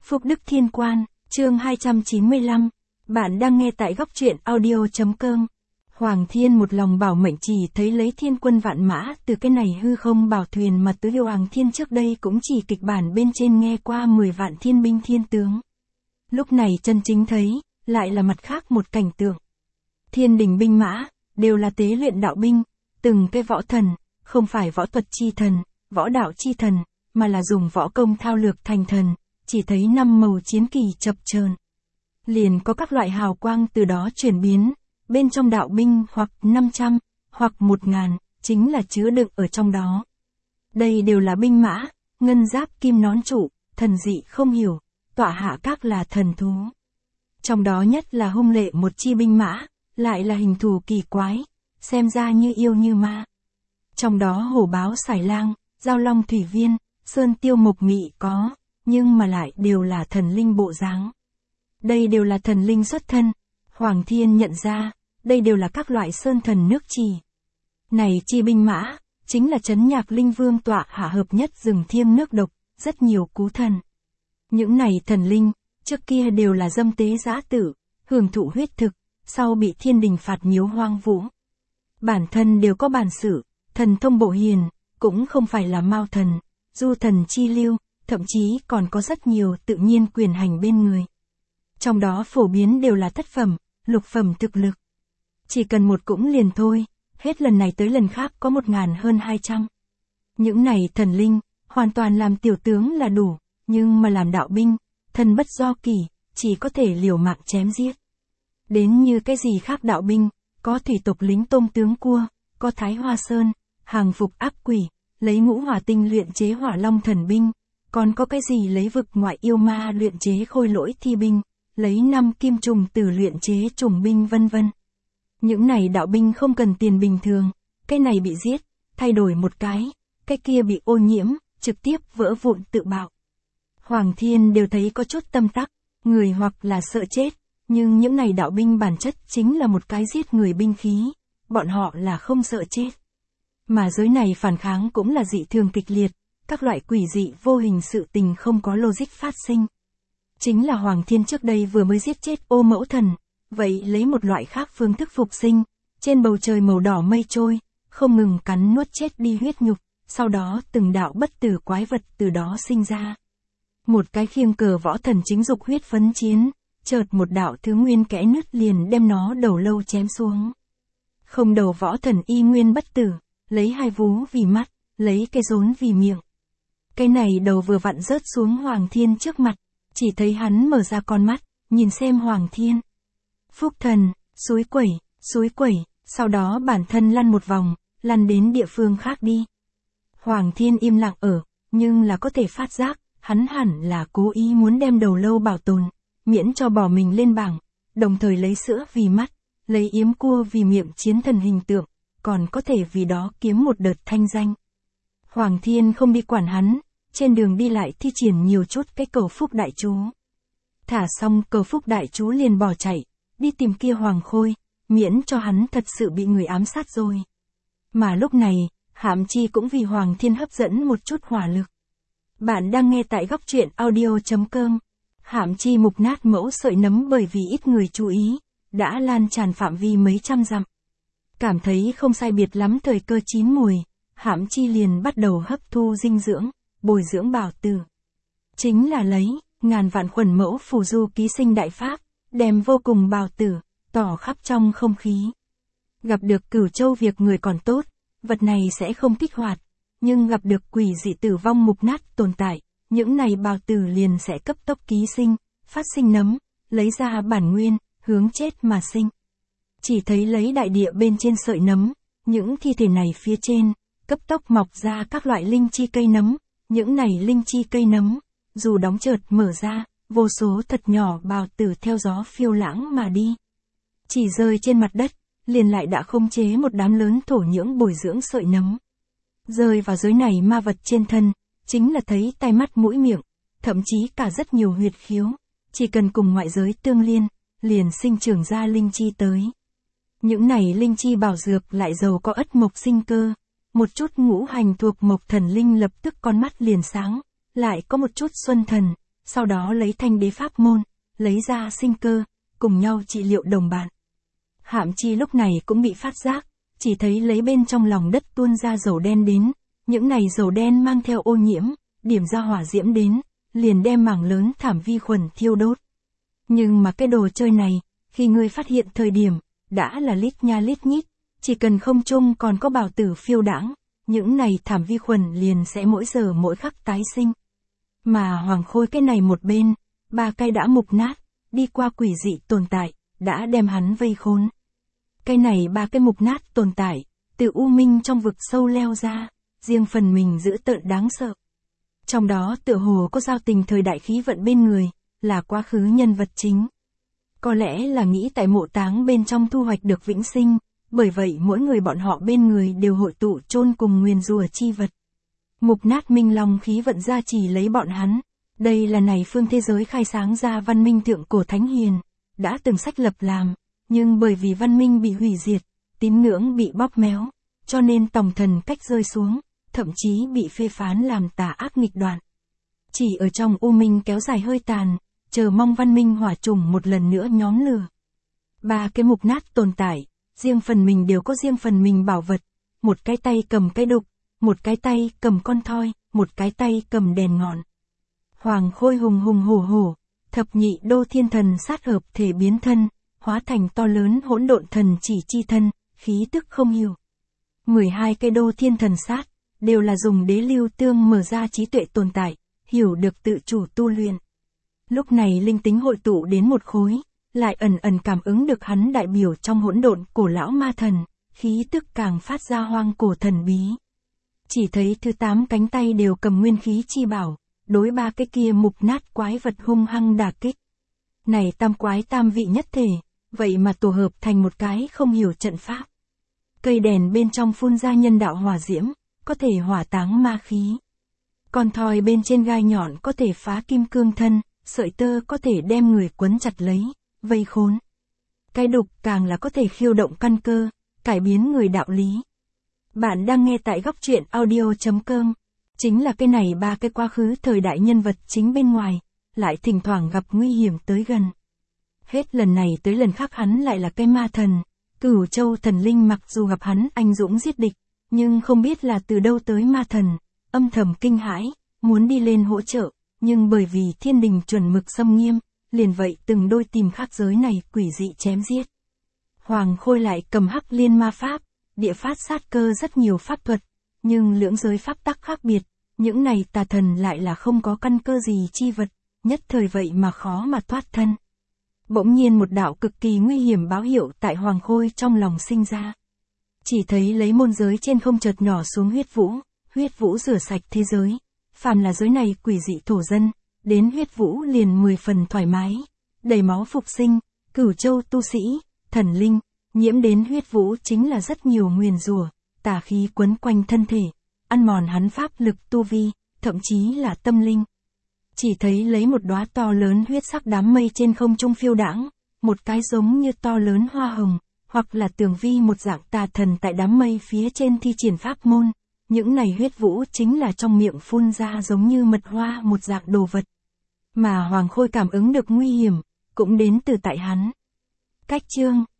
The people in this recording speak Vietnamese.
Phúc Đức Thiên Quan, chương 295. Bạn đang nghe tại góc truyện audio.com. Hoàng Thiên một lòng bảo mệnh chỉ thấy lấy thiên quân vạn mã từ cái này hư không bảo thuyền mà tứ hiệu Hoàng Thiên trước đây cũng chỉ kịch bản bên trên nghe qua 10 vạn thiên binh thiên tướng. Lúc này chân chính thấy, lại là mặt khác một cảnh tượng. Thiên đình binh mã, đều là tế luyện đạo binh, từng cái võ thần, không phải võ thuật chi thần, võ đạo chi thần, mà là dùng võ công thao lược thành thần, chỉ thấy 5 màu chiến kỳ chập chờn. Liền có các loại hào quang từ đó chuyển biến, bên trong đạo binh hoặc 500, hoặc 1000, chính là chứa đựng ở trong đó. Đây đều là binh mã, ngân giáp kim nón trụ, thần dị không hiểu, tọa hạ các là thần thú. Trong đó nhất là hung lệ một chi binh mã, lại là hình thù kỳ quái, xem ra như yêu như ma. Trong đó hổ báo sải lang, giao long thủy viên, sơn tiêu mộc mị có, nhưng mà lại đều là thần linh bộ dáng. Đây đều là thần linh xuất thân. Hoàng Thiên nhận ra, đây đều là các loại sơn thần nước trì. Này chi binh mã, chính là trấn nhạc linh vương tọa hạ hợp nhất rừng thiêng nước độc, rất nhiều cú thần. Những này thần linh, trước kia đều là dâm tế giã tử, hưởng thụ huyết thực, sau bị thiên đình phạt miếu hoang vũ. Bản thân đều có bản sự, thần thông bộ hiền, cũng không phải là mao thần, du thần chi lưu, thậm chí còn có rất nhiều tự nhiên quyền hành bên người. Trong đó phổ biến đều là thất phẩm, lục phẩm thực lực. Chỉ cần một cũng liền thôi, hết lần này tới lần khác có 1000 hơn 200. Những này thần linh, hoàn toàn làm tiểu tướng là đủ, nhưng mà làm đạo binh, thần bất do kỳ, chỉ có thể liều mạng chém giết. Đến như cái gì khác đạo binh, có thủy tộc lính tôm tướng cua, có Thái Hoa Sơn, hàng phục ác quỷ, lấy ngũ hỏa tinh luyện chế hỏa long thần binh, còn có cái gì lấy vực ngoại yêu ma luyện chế khôi lỗi thi binh, lấy 5 kim trùng tử luyện chế trùng binh vân vân. Những này đạo binh không cần tiền bình thường, cái này bị giết, thay đổi một cái kia bị ô nhiễm, trực tiếp vỡ vụn tự bạo. Hoàng Thiên đều thấy có chút tâm tắc, người hoặc là sợ chết, nhưng những này đạo binh bản chất chính là một cái giết người binh khí, bọn họ là không sợ chết. Mà giới này phản kháng cũng là dị thường kịch liệt, các loại quỷ dị vô hình sự tình không có logic phát sinh. Chính là Hoàng Thiên trước đây vừa mới giết chết Ô Mẫu Thần, vậy lấy một loại khác phương thức phục sinh, trên bầu trời màu đỏ mây trôi, không ngừng cắn nuốt chết đi huyết nhục, sau đó từng đạo bất tử quái vật từ đó sinh ra. Một cái khiêng cờ võ thần chính dục huyết phấn chiến, chợt một đạo thứ nguyên kẽ nứt liền đem nó đầu lâu chém xuống. Không đầu võ thần y nguyên bất tử, lấy 2 vú vì mắt, lấy cái rốn vì miệng. Cái này đầu vừa vặn rớt xuống Hoàng Thiên trước mặt, chỉ thấy hắn mở ra con mắt, nhìn xem Hoàng Thiên. Phúc thần, suối quẩy, sau đó bản thân lăn một vòng, lăn đến địa phương khác đi. Hoàng Thiên im lặng ở, nhưng là có thể phát giác, hắn hẳn là cố ý muốn đem đầu lâu bảo tồn, miễn cho bỏ mình lên bảng, đồng thời lấy sữa vì mắt, lấy yếm cua vì miệng chiến thần hình tượng, còn có thể vì đó kiếm một đợt thanh danh. Hoàng Thiên không đi quản hắn, trên đường đi lại thi triển nhiều chút cái cầu phúc đại chú. Thả xong cầu phúc đại chú liền bỏ chạy, đi tìm kia Hoàng Khôi, miễn cho hắn thật sự bị người ám sát rồi. Mà lúc này, Hãm Chi cũng vì Hoàng Thiên hấp dẫn một chút hỏa lực. Bạn đang nghe tại góc truyện audio.com. Hãm Chi mục nát mẫu sợi nấm bởi vì ít người chú ý, đã lan tràn phạm vi mấy trăm dặm. Cảm thấy không sai biệt lắm thời cơ chín mùi, Hãm Chi liền bắt đầu hấp thu dinh dưỡng, bồi dưỡng bảo tử. Chính là lấy, ngàn vạn khuẩn mẫu phù du ký sinh đại pháp, đem vô cùng bảo tử, tỏ khắp trong không khí. Gặp được Cửu Châu việc người còn tốt, vật này sẽ không kích hoạt, nhưng gặp được quỷ dị tử vong mục nát tồn tại, những này bảo tử liền sẽ cấp tốc ký sinh, phát sinh nấm, lấy ra bản nguyên, hướng chết mà sinh. Chỉ thấy lấy đại địa bên trên sợi nấm, những thi thể này phía trên, cấp tốc mọc ra các loại linh chi cây nấm, những này linh chi cây nấm, dù đóng chợt mở ra, vô số thật nhỏ bào tử theo gió phiêu lãng mà đi. Chỉ rơi trên mặt đất, liền lại đã khống chế một đám lớn thổ nhưỡng bồi dưỡng sợi nấm. Rơi vào giới này ma vật trên thân, chính là thấy tai mắt mũi miệng, thậm chí cả rất nhiều huyệt khiếu, chỉ cần cùng ngoại giới tương liên, liền sinh trưởng ra linh chi tới. Những này linh chi bảo dược lại giàu có ất mộc sinh cơ, một chút ngũ hành thuộc mộc thần linh lập tức con mắt liền sáng, lại có một chút xuân thần, sau đó lấy thanh đế pháp môn, lấy ra sinh cơ, cùng nhau trị liệu đồng bạn. Hạm Chi lúc này cũng bị phát giác, chỉ thấy lấy bên trong lòng đất tuôn ra dầu đen đến, những này dầu đen mang theo ô nhiễm, điểm ra hỏa diễm đến, liền đem mảng lớn thảm vi khuẩn thiêu đốt. Nhưng mà cái đồ chơi này, khi ngươi phát hiện thời điểm, đã là lít nha lít nhít, chỉ cần không trung còn có bào tử phiêu đãng, những này thảm vi khuẩn liền sẽ mỗi giờ mỗi khắc tái sinh. Mà Hoàng Khôi cái này một bên, 3 cái đã mục nát, đi qua quỷ dị tồn tại, đã đem hắn vây khốn. Cái này 3 cái mục nát tồn tại, từ u minh trong vực sâu leo ra, riêng phần mình dữ tợn đáng sợ. Trong đó tựa hồ có giao tình thời đại khí vận bên người, là quá khứ nhân vật chính. Có lẽ là nghĩ tại mộ táng bên trong thu hoạch được vĩnh sinh, bởi vậy mỗi người bọn họ bên người đều hội tụ chôn cùng nguyền rủa chi vật. Mục nát minh long khí vận gia trì lấy bọn hắn, đây là này phương thế giới khai sáng ra văn minh thượng cổ thánh hiền, đã từng sách lập làm, nhưng bởi vì văn minh bị hủy diệt, tín ngưỡng bị bóp méo, cho nên tòng thần cách rơi xuống, thậm chí bị phê phán làm tà ác nghịch đoạn. Chỉ ở trong u minh kéo dài hơi tàn, chờ mong văn minh hỏa trùng một lần nữa nhóm lửa. 3 cái mục nát tồn tại, riêng phần mình đều có riêng phần mình bảo vật, một cái tay cầm cái đục, một cái tay cầm con thoi, một cái tay cầm đèn ngọn. Hoàng Khôi hùng hùng hổ hổ, thập nhị đô thiên thần sát hợp thể biến thân, hóa thành to lớn hỗn độn thần chỉ chi thân, khí tức không hiểu. 12 cái đô thiên thần sát, đều là dùng đế lưu tương mở ra trí tuệ tồn tại, hiểu được tự chủ tu luyện. Lúc này linh tính hội tụ đến một khối, lại ẩn ẩn cảm ứng được hắn đại biểu trong hỗn độn cổ lão ma thần, khí tức càng phát ra hoang cổ thần bí. Chỉ thấy thứ 8 cánh tay đều cầm nguyên khí chi bảo, đối 3 cái kia mục nát quái vật hung hăng đả kích. Này tam quái tam vị nhất thể, vậy mà tổ hợp thành một cái không hiểu trận pháp. Cây đèn bên trong phun ra nhân đạo hỏa diễm, có thể hỏa táng ma khí. Con thoi bên trên gai nhọn có thể phá kim cương thân, sợi tơ có thể đem người quấn chặt lấy, vây khốn. Cái đục càng là có thể khiêu động căn cơ, cải biến người đạo lý. Bạn đang nghe tại góc truyện audio.com. Chính là cái này 3 cái quá khứ thời đại nhân vật chính bên ngoài, lại thỉnh thoảng gặp nguy hiểm tới gần. Hết lần này tới lần khác hắn lại là cái ma thần, Cửu Châu thần linh mặc dù gặp hắn anh dũng giết địch, nhưng không biết là từ đâu tới ma thần, âm thầm kinh hãi, muốn đi lên hỗ trợ, nhưng bởi vì thiên đình chuẩn mực xâm nghiêm, liền vậy từng đôi tìm khác giới này quỷ dị chém giết. Hoàng Khôi lại cầm Hắc Liên ma pháp, địa phát sát cơ rất nhiều pháp thuật, nhưng lưỡng giới pháp tắc khác biệt, những này tà thần lại là không có căn cơ gì chi vật, nhất thời vậy mà khó mà thoát thân. Bỗng nhiên một đạo cực kỳ nguy hiểm báo hiệu tại Hoàng Khôi trong lòng sinh ra. Chỉ thấy lấy môn giới trên không chợt nhỏ xuống huyết vũ rửa sạch thế giới, phàm là giới này quỷ dị thổ dân, đến huyết vũ liền 10 phần thoải mái, đầy máu phục sinh, Cửu Châu tu sĩ, thần linh, nhiễm đến huyết vũ chính là rất nhiều nguyền rủa, tà khí quấn quanh thân thể, ăn mòn hắn pháp lực tu vi, thậm chí là tâm linh. Chỉ thấy lấy một đóa to lớn huyết sắc đám mây trên không trung phiêu đãng, một cái giống như to lớn hoa hồng, hoặc là tường vi một dạng tà thần tại đám mây phía trên thi triển pháp môn, những này huyết vũ chính là trong miệng phun ra giống như mật hoa một dạng đồ vật. Mà Hoàng Khôi cảm ứng được nguy hiểm, cũng đến từ tại hắn. Cách chương